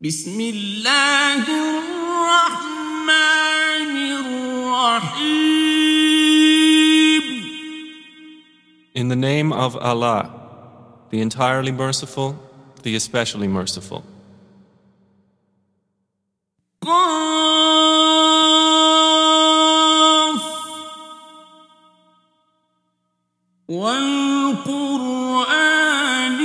بسم الله الرحمن الرحيم. In the name of Allah, the entirely merciful, the especially merciful. قاف والقرآن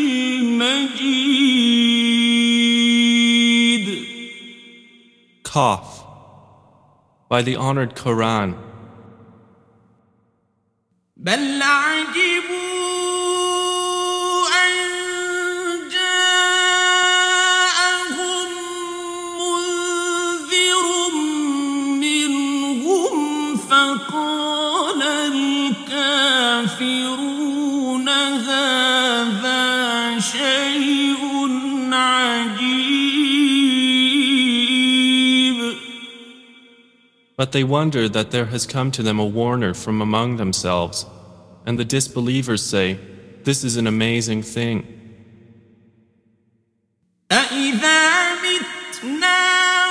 المجيد. Qaf, by the honored Quran. بل عجبوا أن جاءهم منذر منهم فقال الكافرون هذا شيء عجيب. But they wonder that there has come to them a warner from among themselves, and the disbelievers say, "This is an amazing thing." أَإِذَا مِتْنَا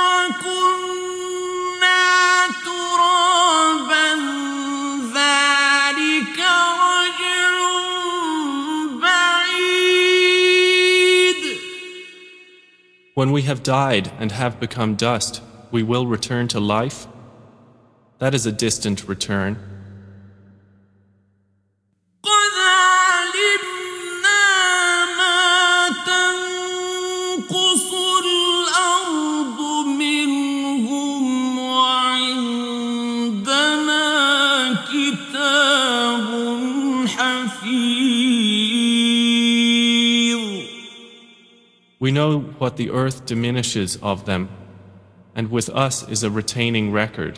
وَكُنَّا تُرَابًا ذَلِكَ رَجْعٌ بَعِيدٌ. When we have died and have become dust, we will return to life? That is a distant return. قَدْ عَلِمْنَا مَا تَنقُصُ الْأَرْضُ مِنْهُمْ وَعِندَنَا كِتَابٌ حَفِيظٌ. We know what the earth diminishes of them, and with us is a retaining record.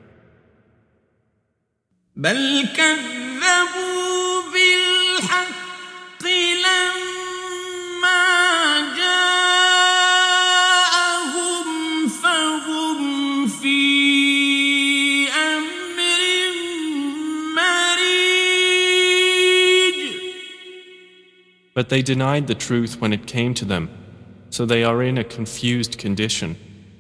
بل كذبوا بالحق لما جاءهم فهم في أمر مريج. But they denied the truth when it came to them, so they are in a confused condition.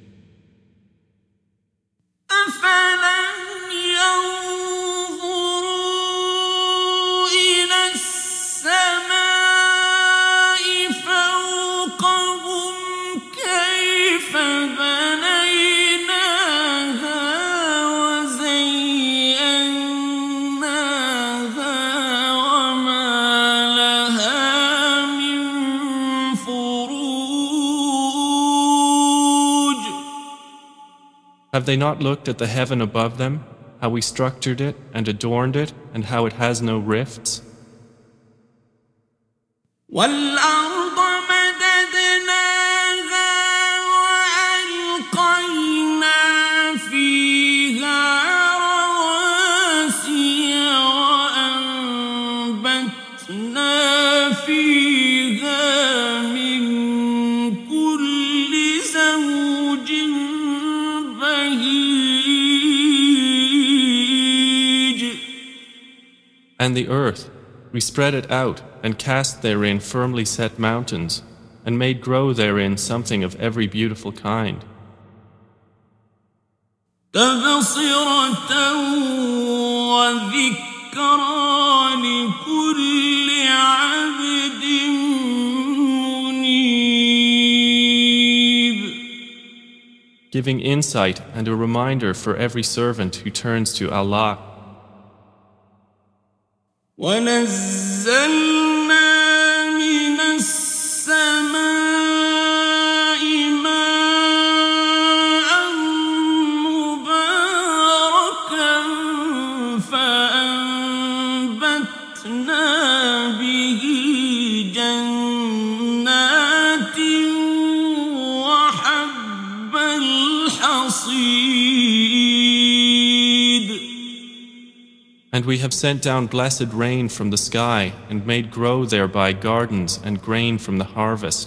Have they not looked at the heaven above them, how we structured it and adorned it, and how it has no rifts? وَالْأَرْضَ مَدَدْنَاهَا وَأَلْقَيْنَا فِيهَا رَوَاسِيَ وَأَنبَتْنَا فِيهَا من كل زوج بهيج. And the earth, we spread it out and cast therein firmly set mountains, and made grow therein something of every beautiful kind. تبصرة وذكرى لكل عبد منيب. Giving insight and a reminder for every servant who turns to Allah. وَنَزَّلْنَا مِنَ السَّمَاءِ مَاءً مُبَارَكًا فَأَنبَتْنَا بِهِ جَنَّاتٍ وَحَبَّ الْحَصِيدِ. And we have sent down blessed rain from the sky and made grow thereby gardens and grain from the harvest.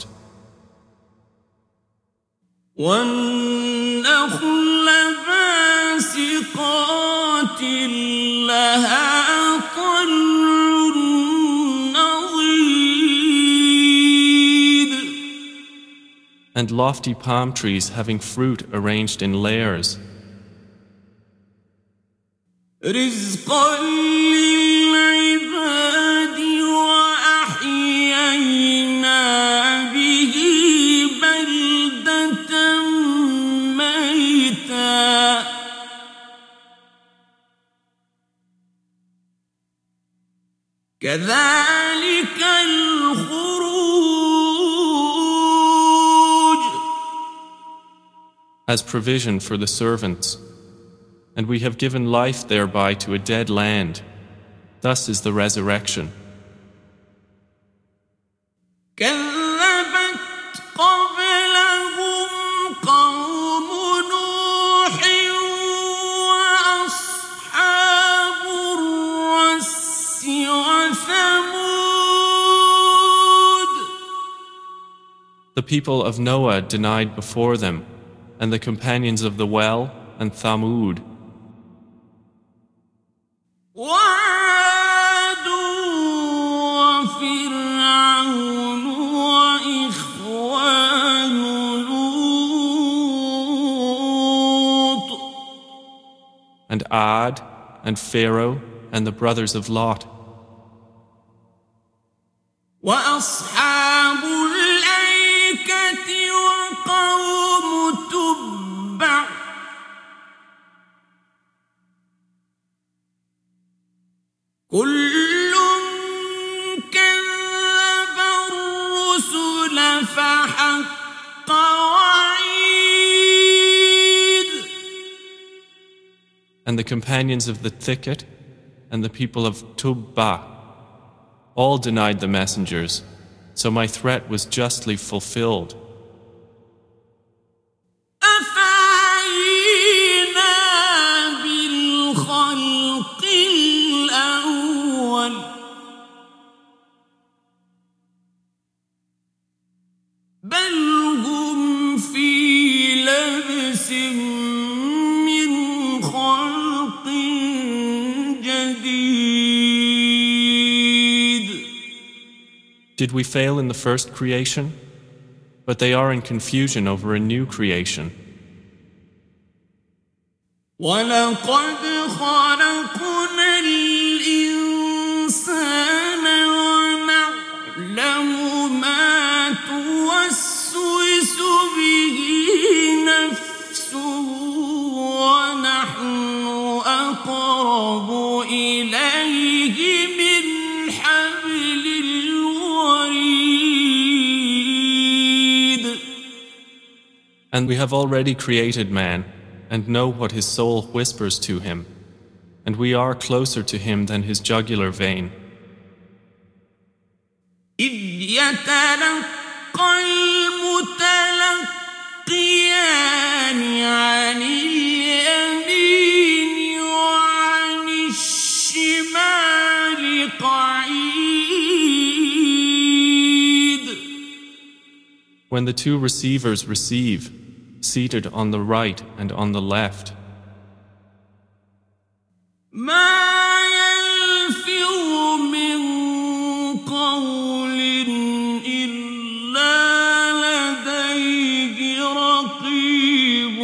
وَالنَّخْلَ بَاسِقَاتٍ لَهَا طَلْعٌ نَضِيدٌ. and lofty palm trees having fruit arranged in layers, رزقا للعباد وأحيينا به بلدة ميتا كذلك الخروج. as provision for the servants. And we have given life thereby to a dead land. Thus is the resurrection. كذبت قبلهم قوم نوح وأصحاب الرس وثمود. The people of Noah denied before them, and the companions of the well and Thamud. وعاد وفرعون وإخوان لوط. And Ad and Pharaoh and the brothers of Lot. وأصحاب الأيكة وقوم تبع كل كذب الرسل فحق وعيد. And the companions of the thicket and the people of Tubba all denied the messengers, so my threat was justly fulfilled. بل هم في لبس من خلق جديد. Did we fail in the first creation? But they are in confusion over a new creation. ولقد خلقنا الإنسان ونعلم ما توسوس به نفسه ونحن أقرب إليه من حبل الوريد. And we have already created man, and know what his soul whispers to him, and we are closer to him than his jugular vein. إذ يتلقى المتلقيان عن اليمين وعن الشمال قعيد. When the two receivers receive, seated on the right and on the left, ما يلفظ من قول إلا لديه رقيب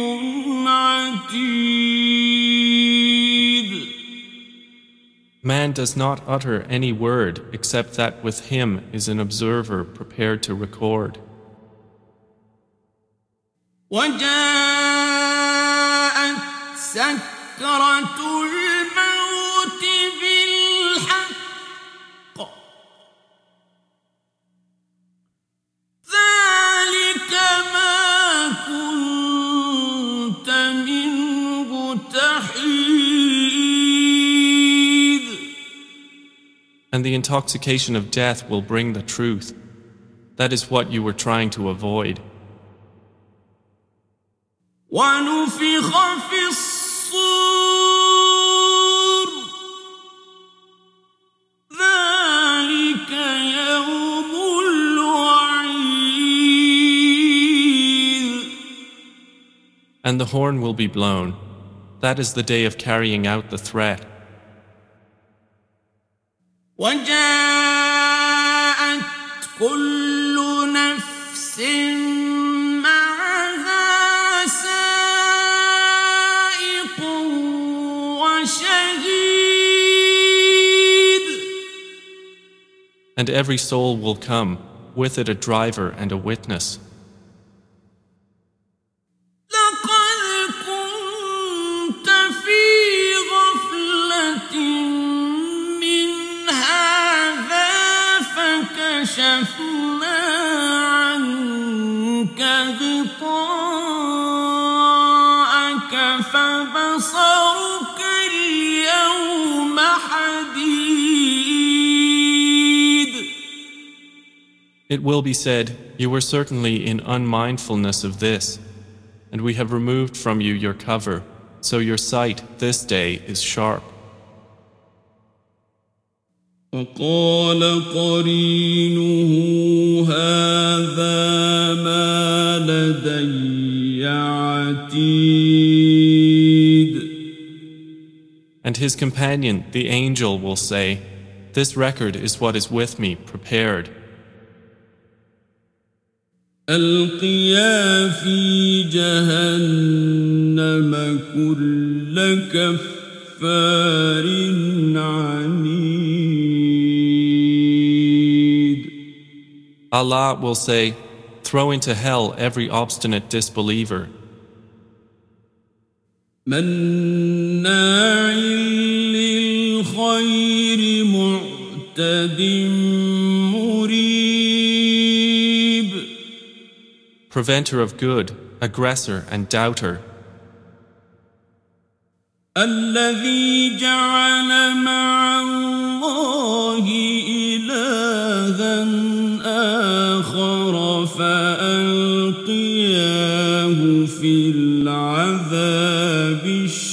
عتيد. man does not utter any word except that with him is an observer prepared to record. وجاءت سكرة الموت بالحق ذلك ما كنت منه تحيد. And the intoxication of death will bring the truth. That is what you were trying to avoid. ونفخ في الصور ذلك يوم الوعيد. And the horn will be blown. That is the day of carrying out the threat. وجاءت كل نفس And every soul will come, with it a driver and a witness. لقد كنت في غفلة من هذا فكشفنا عنك غطاءك فبصرك اليوم حديد. It will be said, you were certainly in unmindfulness of this, and we have removed from you your cover, so your sight this day is sharp. وقال قرينه هذا ما لدي عتيد. And his companion, the angel, will say, this record is what is with me prepared. ألقيا في جهنم كل كفار عنيد. Allah will say, throw into hell every obstinate disbeliever, مناع للخير معتد مريب. preventer of good, aggressor and doubter, الذي جعل مع الله إلها آخر فألقياه في العذاب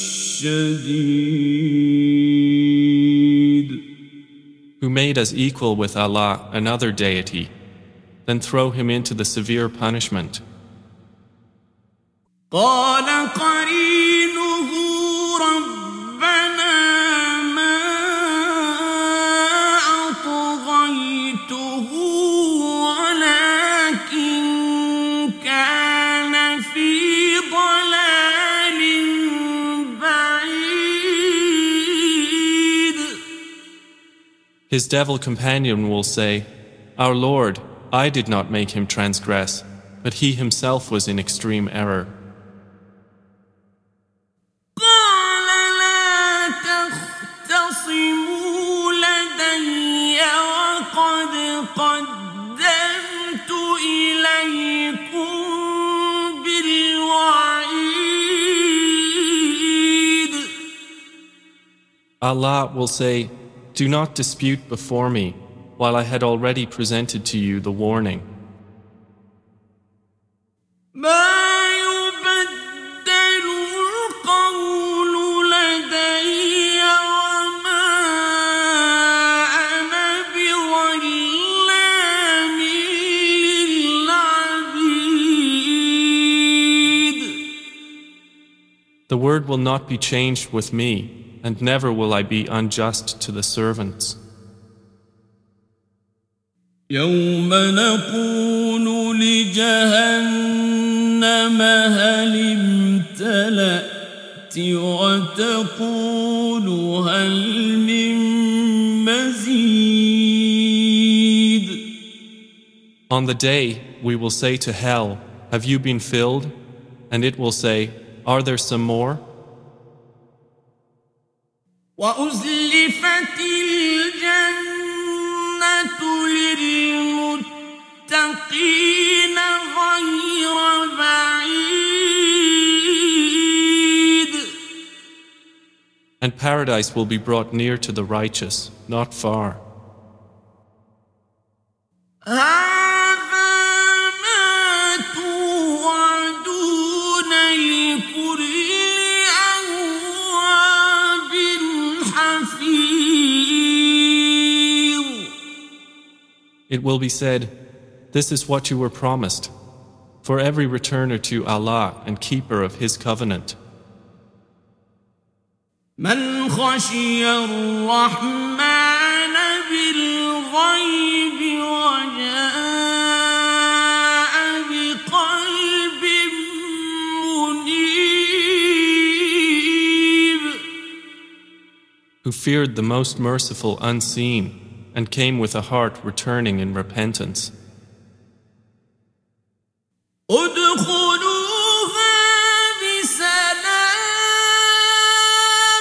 الشديد. who made as equal with Allah another deity, then throw him into the severe punishment. قال قرينه ربنا ما أطغيته ولكن كان في ضلال بعيد. His devil companion will say, our Lord, I did not make him transgress, but he himself was in extreme error. قال لا تختصموا لدي وقد قدمت إليكم بالوعيد. Allah will say, do not dispute before me, while I had already presented to you the warning. ما يبدل القول لدي وما أنا بظلام للعبيد. The word will not be changed with me, and never will I be unjust to the servants. يوم نقول لجهنم هل امتلأت وتقول هل من مزيد. On the day we will say to hell, have you been filled? And it will say, are there some more? وأزلفت الجنة للمتقين غير بعيد. And paradise will be brought near to the righteous, not far. It will be said, this is what you were promised, for every returner to Allah and keeper of His covenant. من خشي الرحمن بالغيب وجاء بقلب منيب. Who feared the most merciful unseen and came with a heart returning in repentance. ادخلوها بسلام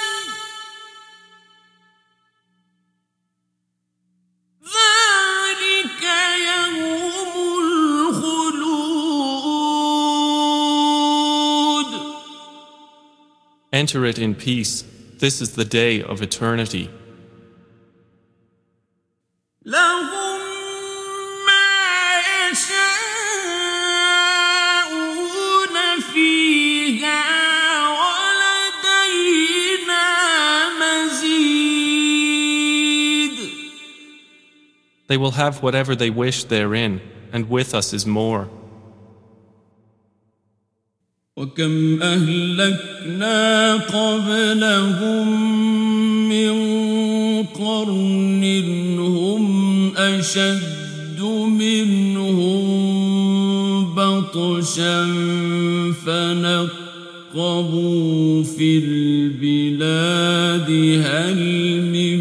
ذلك يوم الخلود. Enter it in peace. This is the day of eternity. لهم ما يشاءون فيها ولدينا مزيد. They will have whatever they wish therein, and with us is more. وكم أهلكنا قبلهم من قرن هم أشد منهم بطشا فنقبوا في البلاد هل من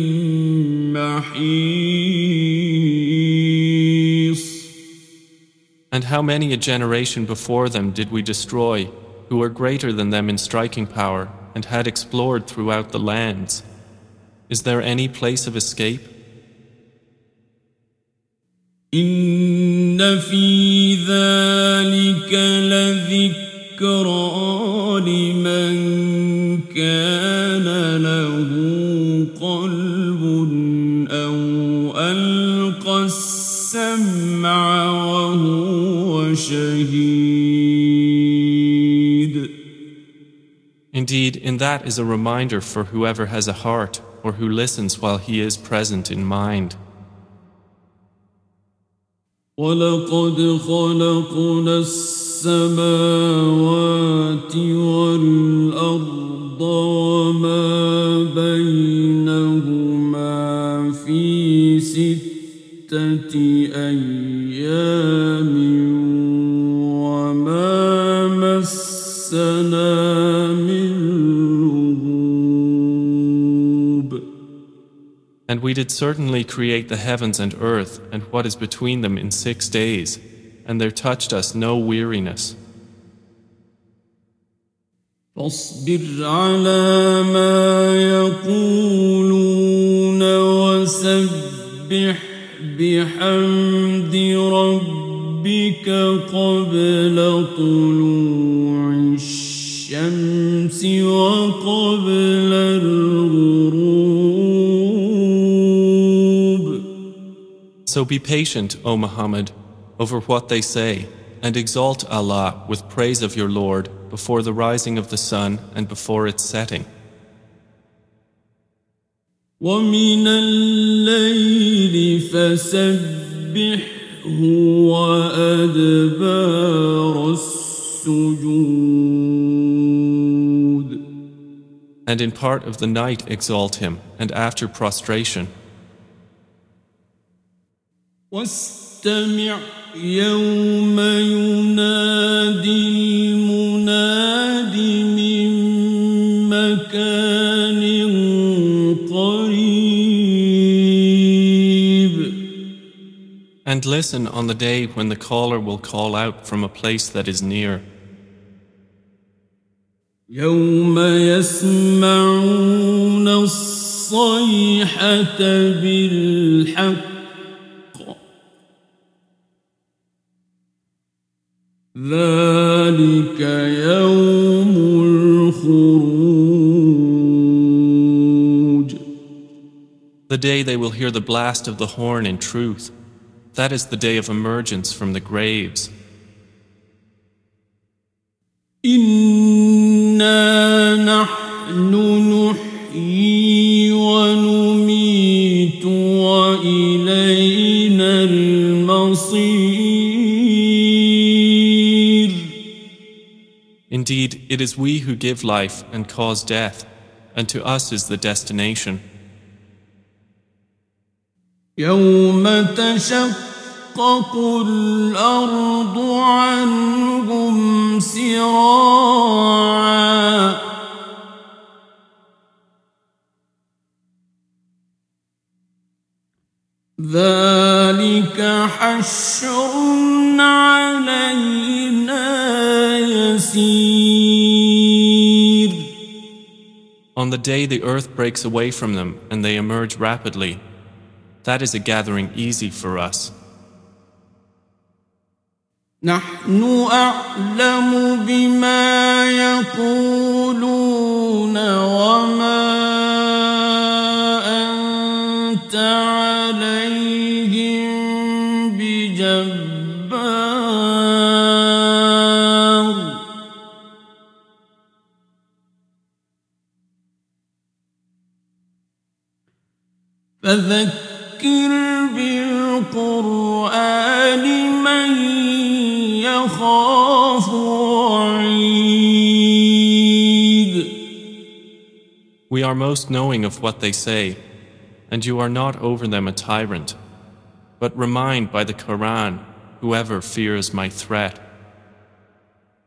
محيص. And how many a generation before them did we destroy, who were greater than them in striking power, and had explored throughout the lands? Is there any place of escape? إن في ذلك لذكرى لمن كان له قلب أو ألقى السمع وهو شهيد. Indeed, in that is a reminder for whoever has a heart or who listens while he is present in mind. وَلَقَدْ خَلَقْنَا السَّمَاوَاتِ وَالْأَرْضَ وَمَا بَيْنَهُمَا فِي 6 أَيَّامٍ وَمَا مَسَّنَا مِن لُّغُوبٍ. And we did certainly create the heavens and earth and what is between them in 6 days, and there touched us no weariness. فاصبر على ما يقولون وسبح بحمد ربك قبل طلوع الشمس وقبل الغروب. So be patient, O Muhammad, over what they say, and exalt Allah with praise of your Lord before the rising of the sun and before its setting. ومن الليل فسبحه وأدبار السجود. And in part of the night exalt him, and after prostration. واستمع يوم ينادي المناد من مكان قريب. And listen on the day when the caller will call out from a place that is near. يوم يسمعون الصيحة بالحق ذلك يوم الخروج. The day they will hear the blast of the horn in truth. That is the day of emergence from the graves. إنا نحن نحيي ونميت وإلينا المصير. Indeed, it is we who give life and cause death, and to us is the destination. يوم تشقق الأرض عنهم سراعا ذلك حشر علينا يسير. On the day the earth breaks away from them and they emerge rapidly, that is a gathering easy for us. نحن أعلم بما يقولون وما أنت عليهم بجبار. فذكر بالقرآن من يخاف وعيد. We are most knowing of what they say, and you are not over them a tyrant. But remind by the Quran whoever fears my threat.